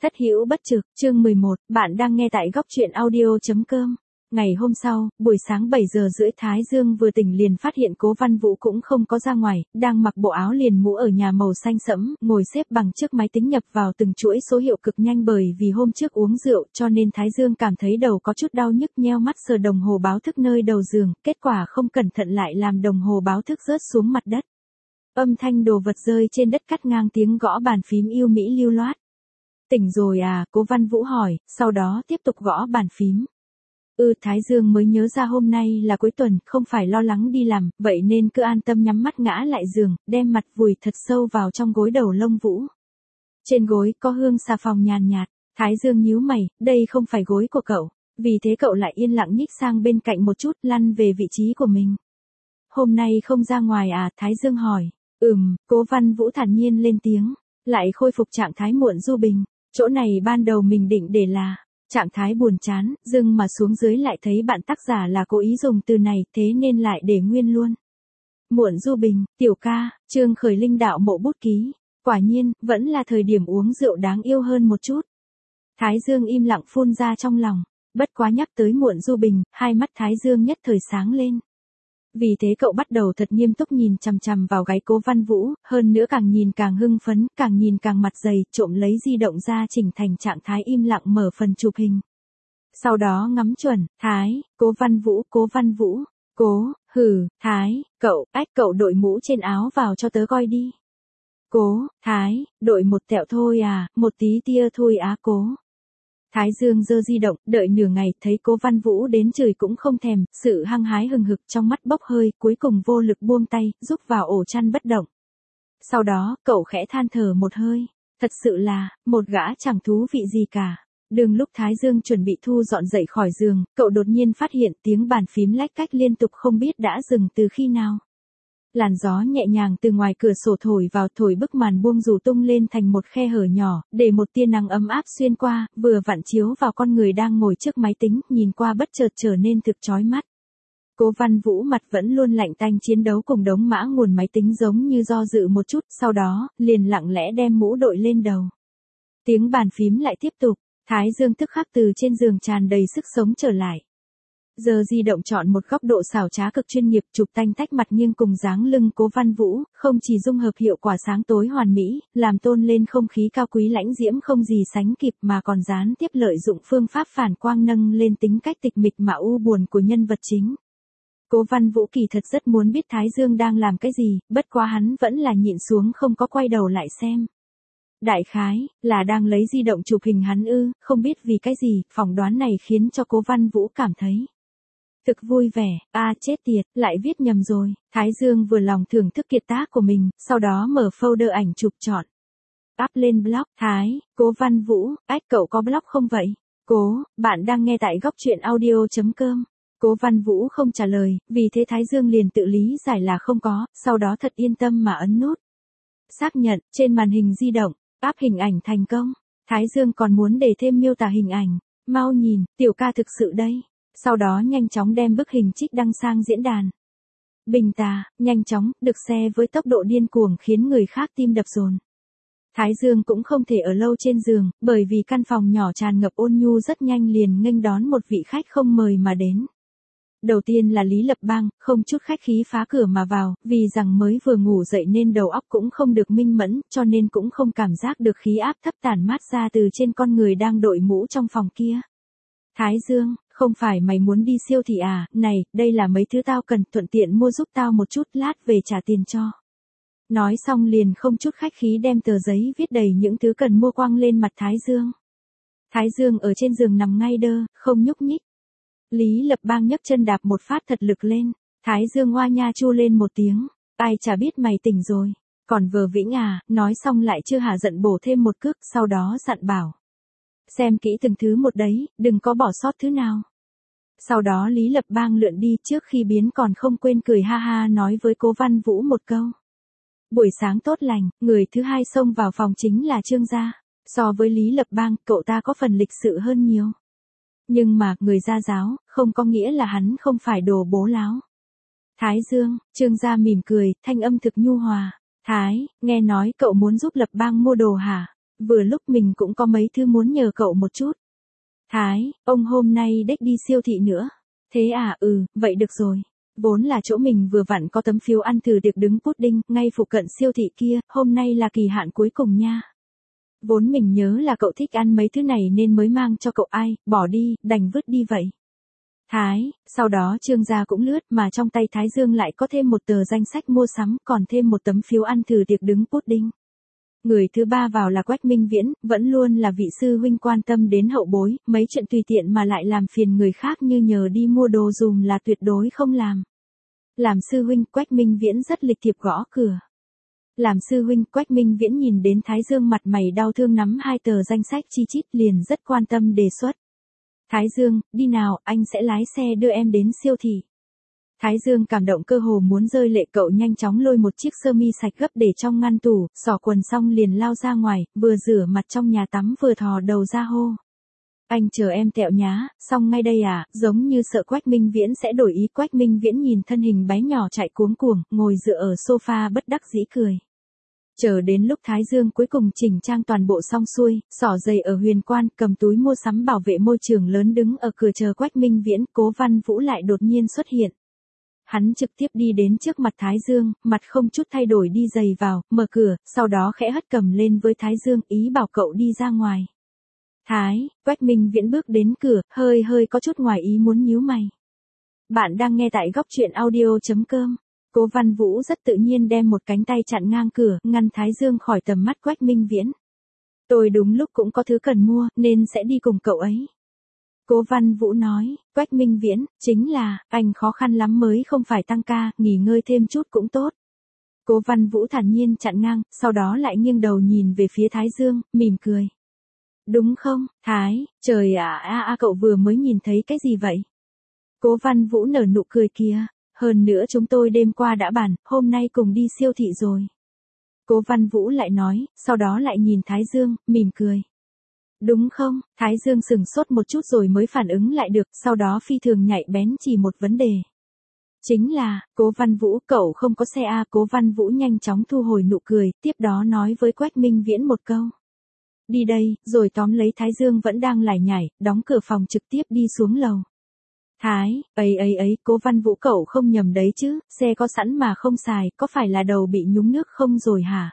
Thất hữu bất trực, chương 11, bạn đang nghe tại góc truyện audio.com. Ngày hôm sau, buổi sáng 7 giờ rưỡi Thái Dương vừa tỉnh liền phát hiện Cố Văn Vũ cũng không có ra ngoài, đang mặc bộ áo liền mũ ở nhà màu xanh sẫm, ngồi xếp bằng trước máy tính nhập vào từng chuỗi số hiệu cực nhanh bởi vì hôm trước uống rượu cho nên Thái Dương cảm thấy đầu có chút đau nhức nheo mắt sờ đồng hồ báo thức nơi đầu giường, kết quả không cẩn thận lại làm đồng hồ báo thức rớt xuống mặt đất. Âm thanh đồ vật rơi trên đất cắt ngang tiếng gõ bàn phím yêu mỹ lưu loát. Tỉnh rồi à, Cố Văn Vũ hỏi, sau đó tiếp tục gõ bàn phím. Thái Dương mới nhớ ra hôm nay là cuối tuần, không phải lo lắng đi làm, vậy nên cứ an tâm nhắm mắt ngã lại giường, đem mặt vùi thật sâu vào trong gối đầu lông vũ. Trên gối có hương xà phòng nhàn nhạt, Thái Dương nhíu mày, đây không phải gối của cậu, vì thế cậu lại yên lặng nhích sang bên cạnh một chút, lăn về vị trí của mình. Hôm nay không ra ngoài à, Thái Dương hỏi. Cố Văn Vũ thản nhiên lên tiếng, lại khôi phục trạng thái muộn du bình. Chỗ này ban đầu mình định để là trạng thái buồn chán, dưng mà xuống dưới lại thấy bạn tác giả là cố ý dùng từ này, thế nên lại để nguyên luôn. Muộn du bình, tiểu ca, Trương Khởi Linh đạo mộ bút ký. Quả nhiên, vẫn là thời điểm uống rượu đáng yêu hơn một chút. Thái Dương im lặng phun ra trong lòng, bất quá nhắc tới muộn du bình, hai mắt Thái Dương nhất thời sáng lên. Vì thế cậu bắt đầu thật nghiêm túc nhìn chằm chằm vào gáy Cố Văn Vũ, hơn nữa càng nhìn càng hưng phấn, càng nhìn càng mặt dày, trộm lấy di động ra chỉnh thành trạng thái im lặng mở phần chụp hình. Sau đó ngắm chuẩn, Cố Văn Vũ, cậu đội mũ trên áo vào cho tớ coi đi. Đội một tẹo thôi à, một tí tia thôi á Cố. Thái Dương giơ di động, đợi nửa ngày, thấy Cố Văn Vũ đến chửi cũng không thèm, sự hăng hái hừng hực trong mắt bốc hơi, cuối cùng vô lực buông tay, rúc vào ổ chăn bất động. Sau đó, cậu khẽ than thở một hơi, thật sự là, một gã chẳng thú vị gì cả. Đừng lúc Thái Dương chuẩn bị thu dọn dậy khỏi giường, cậu đột nhiên phát hiện tiếng bàn phím lách cách liên tục không biết đã dừng từ khi nào. Làn gió nhẹ nhàng từ ngoài cửa sổ thổi vào, thổi bức màn buông rủ tung lên thành một khe hở nhỏ, để một tia nắng ấm áp xuyên qua, vừa vặn chiếu vào con người đang ngồi trước máy tính, nhìn qua bất chợt trở nên thực chói mắt. Cố Văn Vũ mặt vẫn luôn lạnh tanh chiến đấu cùng đống mã nguồn máy tính giống như do dự một chút, sau đó, liền lặng lẽ đem mũ đội lên đầu. Tiếng bàn phím lại tiếp tục, Thái Dương tức khắc từ trên giường tràn đầy sức sống trở lại. Giờ di động chọn một góc độ xảo trá cực chuyên nghiệp, chụp tanh tách mặt nghiêng cùng dáng lưng Cố Văn Vũ, không chỉ dung hợp hiệu quả sáng tối hoàn mỹ, làm tôn lên không khí cao quý lãnh diễm không gì sánh kịp mà còn gián tiếp lợi dụng phương pháp phản quang nâng lên tính cách tịch mịch mà u buồn của nhân vật chính. Cố Văn Vũ kỳ thật rất muốn biết Thái Dương đang làm cái gì, bất quá hắn vẫn là nhịn xuống không có quay đầu lại xem. Đại khái, là đang lấy di động chụp hình hắn không biết vì cái gì, phỏng đoán này khiến cho Cố Văn Vũ cảm thấy thực vui vẻ, chết tiệt, lại viết nhầm rồi. Thái Dương vừa lòng thưởng thức kiệt tác của mình, sau đó mở folder ảnh chụp chọn. Up lên blog, Cố Văn Vũ, cậu có blog không vậy? Bạn đang nghe tại góc truyện audio.com. Cố Văn Vũ không trả lời, vì thế Thái Dương liền tự lý giải là không có, sau đó thật yên tâm mà ấn nút. Xác nhận, trên màn hình di động, up hình ảnh thành công. Thái Dương còn muốn để thêm miêu tả hình ảnh. Mau nhìn, tiểu ca thực sự đây. Sau đó nhanh chóng đem bức hình trích đăng sang diễn đàn. Bình tà, nhanh chóng, được share với tốc độ điên cuồng khiến người khác tim đập dồn. Thái Dương cũng không thể ở lâu trên giường, bởi vì căn phòng nhỏ tràn ngập ôn nhu rất nhanh liền nghênh đón một vị khách không mời mà đến. Đầu tiên là Lý Lập Bang, không chút khách khí phá cửa mà vào, vì rằng mới vừa ngủ dậy nên đầu óc cũng không được minh mẫn, cho nên cũng không cảm giác được khí áp thấp tản mát ra từ trên con người đang đội mũ trong phòng kia. Thái Dương, không phải mày muốn đi siêu thị à, này, đây là mấy thứ tao cần, thuận tiện mua giúp tao một chút, lát về trả tiền cho. Nói xong liền không chút khách khí đem tờ giấy viết đầy những thứ cần mua quăng lên mặt Thái Dương. Thái Dương ở trên giường nằm ngay đơ, không nhúc nhích. Lý Lập Bang nhấc chân đạp một phát thật lực lên, Thái Dương hoa nha chu lên một tiếng, ai chả biết mày tỉnh rồi, còn vờ vĩnh à, nói xong lại chưa hả giận bổ thêm một cước, sau đó dặn bảo. Xem kỹ từng thứ một đấy, đừng có bỏ sót thứ nào. Sau đó Lý Lập Bang lượn đi, trước khi biến còn không quên cười ha ha nói với Cố Văn Vũ một câu. Buổi sáng tốt lành, người thứ hai xông vào phòng chính là Trương gia. So với Lý Lập Bang, cậu ta có phần lịch sự hơn nhiều. Nhưng mà, người gia giáo, không có nghĩa là hắn không phải đồ bố láo. Thái Dương, Trương gia mỉm cười, thanh âm thực nhu hòa. Nghe nói cậu muốn giúp Lập Bang mua đồ hả? vừa lúc mình cũng có mấy thứ muốn nhờ cậu một chút. Thái, ông hôm nay đếch đi siêu thị nữa. Thế à, vậy được rồi. Vốn là chỗ mình vừa vặn có tấm phiếu ăn thử tiệc đứng pudding, ngay phụ cận siêu thị kia, hôm nay là kỳ hạn cuối cùng nha. Vốn mình nhớ là cậu thích ăn mấy thứ này nên mới mang cho cậu, ai, bỏ đi, đành vứt đi vậy. Thái, sau đó Trương gia cũng lướt mà trong tay Thái Dương lại có thêm một tờ danh sách mua sắm, còn thêm một tấm phiếu ăn thử tiệc đứng pudding. Người thứ ba vào là Quách Minh Viễn, vẫn luôn là vị sư huynh quan tâm đến hậu bối, mấy chuyện tùy tiện mà lại làm phiền người khác như nhờ đi mua đồ dùm là tuyệt đối không làm. Làm sư huynh, Quách Minh Viễn rất lịch thiệp gõ cửa. Làm sư huynh, Quách Minh Viễn nhìn đến Thái Dương mặt mày đau thương nắm hai tờ danh sách chi chít liền rất quan tâm đề xuất. Thái Dương, đi nào, anh sẽ lái xe đưa em đến siêu thị. Thái Dương cảm động cơ hồ muốn rơi lệ, cậu nhanh chóng lôi một chiếc sơ mi sạch gấp để trong ngăn tủ, xỏ quần xong liền lao ra ngoài, vừa rửa mặt trong nhà tắm vừa thò đầu ra hô. Anh chờ em tẹo nhá, xong ngay đây à, giống như sợ Quách Minh Viễn sẽ đổi ý. Quách Minh Viễn nhìn thân hình bé nhỏ chạy cuống cuồng, ngồi dựa ở sofa bất đắc dĩ cười. Chờ đến lúc Thái Dương cuối cùng chỉnh trang toàn bộ xong xuôi, xỏ giày ở Huyền Quan, cầm túi mua sắm bảo vệ môi trường lớn đứng ở cửa chờ Quách Minh Viễn, Cố Văn Vũ lại đột nhiên xuất hiện. Hắn trực tiếp đi đến trước mặt Thái Dương, mặt không chút thay đổi đi giày vào, mở cửa, sau đó khẽ hất cầm lên với Thái Dương, ý bảo cậu đi ra ngoài. Quách Minh Viễn bước đến cửa, hơi có chút ngoài ý muốn nhíu mày. Bạn đang nghe tại góc truyện audio.com. Cố Văn Vũ rất tự nhiên đem một cánh tay chặn ngang cửa, ngăn Thái Dương khỏi tầm mắt Quách Minh Viễn. Tôi đúng lúc cũng có thứ cần mua, nên sẽ đi cùng cậu ấy. Cố Văn Vũ nói, Quách Minh Viễn, chính là, anh khó khăn lắm mới không phải tăng ca, nghỉ ngơi thêm chút cũng tốt. Cố Văn Vũ thản nhiên chặn ngang, sau đó lại nghiêng đầu nhìn về phía Thái Dương, mỉm cười. Đúng không, Thái, trời ạ, cậu vừa mới nhìn thấy cái gì vậy? Cố Văn Vũ nở nụ cười kìa, hơn nữa chúng tôi đêm qua đã bàn, hôm nay cùng đi siêu thị rồi. Cố Văn Vũ lại nói, sau đó lại nhìn Thái Dương, mỉm cười. Đúng không, Thái Dương sừng sốt một chút rồi mới phản ứng lại được, sau đó phi thường nhạy bén chỉ một vấn đề. Chính là, Cố Văn Vũ, cậu không có xe à? Cố Văn Vũ nhanh chóng thu hồi nụ cười, tiếp đó nói với Quách Minh Viễn một câu. Đi đây, rồi tóm lấy Thái Dương vẫn đang lải nhải, đóng cửa phòng trực tiếp đi xuống lầu. Cố Văn Vũ, cậu không nhầm đấy chứ, xe có sẵn mà không xài, có phải là đầu bị nhúng nước không rồi hả?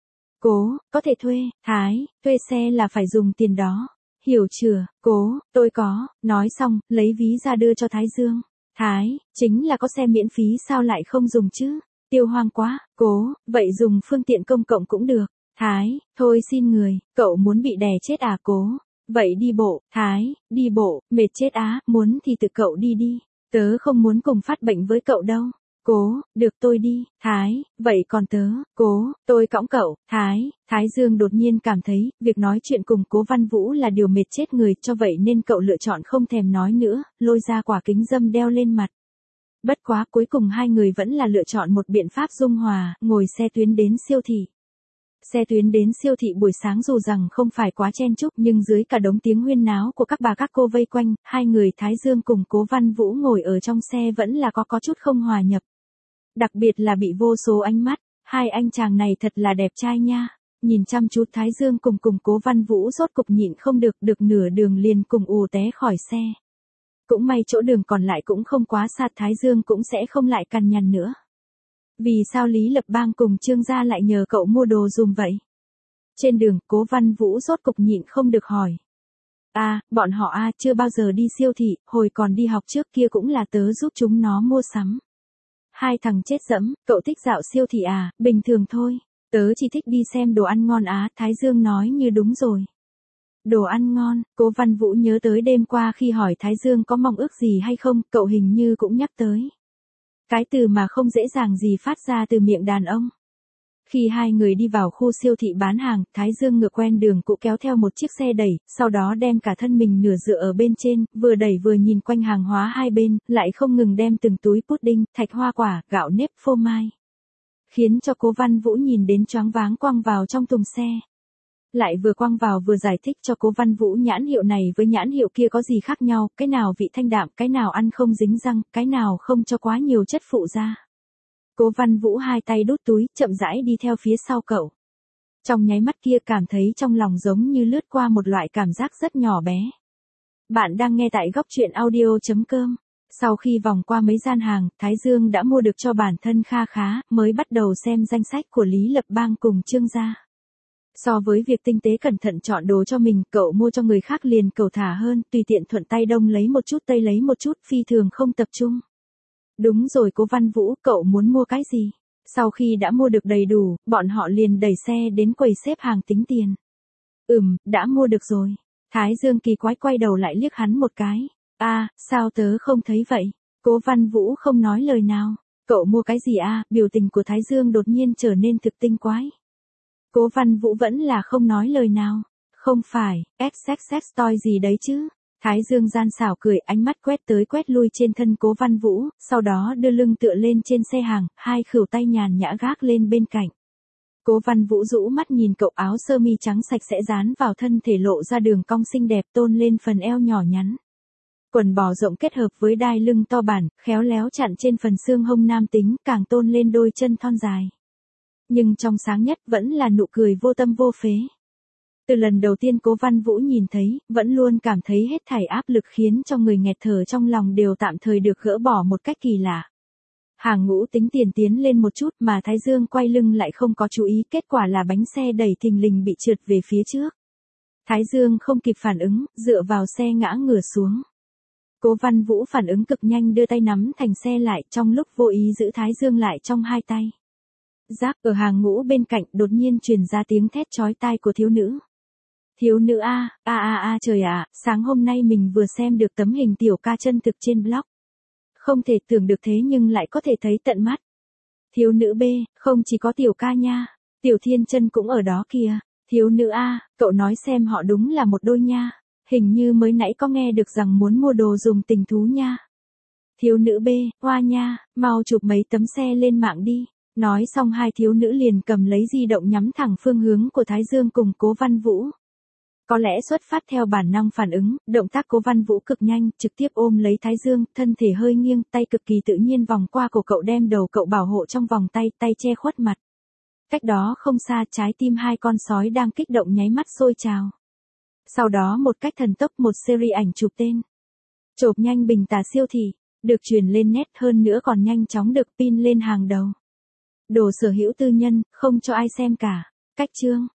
Có thể thuê, thuê xe là phải dùng tiền đó. Hiểu chưa, tôi có, nói xong, lấy ví ra đưa cho Thái Dương. Chính là có xe miễn phí sao lại không dùng chứ? Tiêu hoang quá, vậy dùng phương tiện công cộng cũng được. Thôi xin người, cậu muốn bị đè chết à? Vậy đi bộ, đi bộ, mệt chết á, muốn thì tự cậu đi đi. Tớ không muốn cùng phát bệnh với cậu đâu. Được tôi đi. Vậy còn tớ, tôi cõng cậu. Thái Dương đột nhiên cảm thấy, việc nói chuyện cùng Cố Văn Vũ là điều mệt chết người, cho vậy nên cậu lựa chọn không thèm nói nữa, lôi ra quả kính râm đeo lên mặt. Bất quá cuối cùng hai người vẫn là lựa chọn một biện pháp dung hòa, ngồi xe tuyến đến siêu thị. Xe tuyến đến siêu thị buổi sáng dù rằng không phải quá chen chúc nhưng dưới cả đống tiếng huyên náo của các bà các cô vây quanh, hai người Thái Dương cùng Cố Văn Vũ ngồi ở trong xe vẫn là có chút không hòa nhập. Đặc biệt là bị vô số ánh mắt, hai anh chàng này thật là đẹp trai nha. Nhìn chăm chú Thái Dương cùng Cố Văn Vũ rốt cục nhịn không được nửa đường liền cùng ù té khỏi xe. Cũng may chỗ đường còn lại cũng không quá xa, Thái Dương cũng sẽ không lại cằn nhằn nữa. Vì sao Lý Lập Bang cùng Trương gia lại nhờ cậu mua đồ dùm vậy? Trên đường, Cố Văn Vũ rốt cục nhịn không được hỏi. Bọn họ chưa bao giờ đi siêu thị, hồi còn đi học trước kia cũng là tớ giúp chúng nó mua sắm. Hai thằng chết dẫm, cậu thích dạo siêu thị à? Bình thường thôi, tớ chỉ thích đi xem đồ ăn ngon á. Thái Dương nói như đúng rồi. Đồ ăn ngon, Cố Văn Vũ nhớ tới đêm qua khi hỏi Thái Dương có mong ước gì hay không, cậu hình như cũng nhắc tới. Cái từ mà không dễ dàng gì phát ra từ miệng đàn ông. Khi hai người đi vào khu siêu thị bán hàng, Thái Dương ngựa quen đường cũ kéo theo một chiếc xe đẩy, sau đó đem cả thân mình nửa dựa ở bên trên, vừa đẩy vừa nhìn quanh hàng hóa hai bên, lại không ngừng đem từng túi pudding, thạch hoa quả, gạo nếp, phô mai. Khiến cho Cố Văn Vũ nhìn đến choáng váng, quăng vào trong thùng xe. Lại vừa quăng vào vừa giải thích cho Cố Văn Vũ nhãn hiệu này với nhãn hiệu kia có gì khác nhau, cái nào vị thanh đạm, cái nào ăn không dính răng, cái nào không cho quá nhiều chất phụ ra. Cố Văn Vũ hai tay đút túi, chậm rãi đi theo phía sau cậu. Trong nháy mắt kia cảm thấy trong lòng giống như lướt qua một loại cảm giác rất nhỏ bé. Bạn đang nghe tại góc truyện audio.com. Sau khi vòng qua mấy gian hàng, Thái Dương đã mua được cho bản thân kha khá, mới bắt đầu xem danh sách của Lý Lập Bang cùng Trương gia. So với việc tinh tế cẩn thận chọn đồ cho mình, cậu mua cho người khác liền cầu thả hơn, tùy tiện thuận tay đông lấy một chút tây lấy một chút, phi thường không tập trung. Đúng rồi Cố Văn Vũ, cậu muốn mua cái gì? Sau khi đã mua được đầy đủ, bọn họ liền đẩy xe đến quầy xếp hàng tính tiền. Đã mua được rồi. Thái Dương kỳ quái quay đầu lại liếc hắn một cái. Sao tớ không thấy vậy? Cố Văn Vũ không nói lời nào. Cậu mua cái gì Biểu tình của Thái Dương đột nhiên trở nên thực tinh quái. Cố Văn Vũ vẫn là không nói lời nào. Không phải, XXX toy gì đấy chứ? Thái Dương gian xảo cười, ánh mắt quét tới quét lui trên thân Cố Văn Vũ, sau đó đưa lưng tựa lên trên xe hàng, hai khuỷu tay nhàn nhã gác lên bên cạnh. Cố Văn Vũ rũ mắt nhìn cậu, áo sơ mi trắng sạch sẽ dán vào thân thể lộ ra đường cong xinh đẹp tôn lên phần eo nhỏ nhắn. Quần bò rộng kết hợp với đai lưng to bản, khéo léo chặn trên phần xương hông nam tính, càng tôn lên đôi chân thon dài. Nhưng trong sáng nhất vẫn là nụ cười vô tâm vô phế. Từ lần đầu tiên Cố Văn Vũ nhìn thấy, vẫn luôn cảm thấy hết thảy áp lực khiến cho người nghẹt thở trong lòng đều tạm thời được gỡ bỏ một cách kỳ lạ. Hàng ngũ tính tiền tiến lên một chút mà Thái Dương quay lưng lại không có chú ý, kết quả là bánh xe đẩy thình lình bị trượt về phía trước. Thái Dương không kịp phản ứng, dựa vào xe ngã ngửa xuống. Cố Văn Vũ phản ứng cực nhanh đưa tay nắm thành xe lại, trong lúc vô ý giữ Thái Dương lại trong hai tay. Rác, ở hàng ngũ bên cạnh đột nhiên truyền ra tiếng thét chói tai của thiếu nữ. Thiếu nữ trời ạ, sáng hôm nay mình vừa xem được tấm hình tiểu ca chân thực trên blog. Không thể tưởng được thế nhưng lại có thể thấy tận mắt. Thiếu nữ B, không chỉ có tiểu ca nha, tiểu thiên chân cũng ở đó kìa. Thiếu nữ A, cậu nói xem họ đúng là một đôi nha. Hình như mới nãy có nghe được rằng muốn mua đồ dùng tình thú nha. Thiếu nữ B, hoa nha, mau chụp mấy tấm xe lên mạng đi. Nói xong hai thiếu nữ liền cầm lấy di động nhắm thẳng phương hướng của Thái Dương cùng Cố Văn Vũ. Có lẽ xuất phát theo bản năng phản ứng, động tác Cố Văn Vũ cực nhanh, trực tiếp ôm lấy Thái Dương, thân thể hơi nghiêng, tay cực kỳ tự nhiên vòng qua cổ cậu đem đầu cậu bảo hộ trong vòng tay, tay che khuất mặt. Cách đó không xa, trái tim hai con sói đang kích động nháy mắt sôi trào. Sau đó một cách thần tốc một series ảnh chụp tên. Chộp nhanh bình tà siêu thị, được truyền lên net, hơn nữa còn nhanh chóng được pin lên hàng đầu. Đồ sở hữu tư nhân, không cho ai xem cả. Cách chương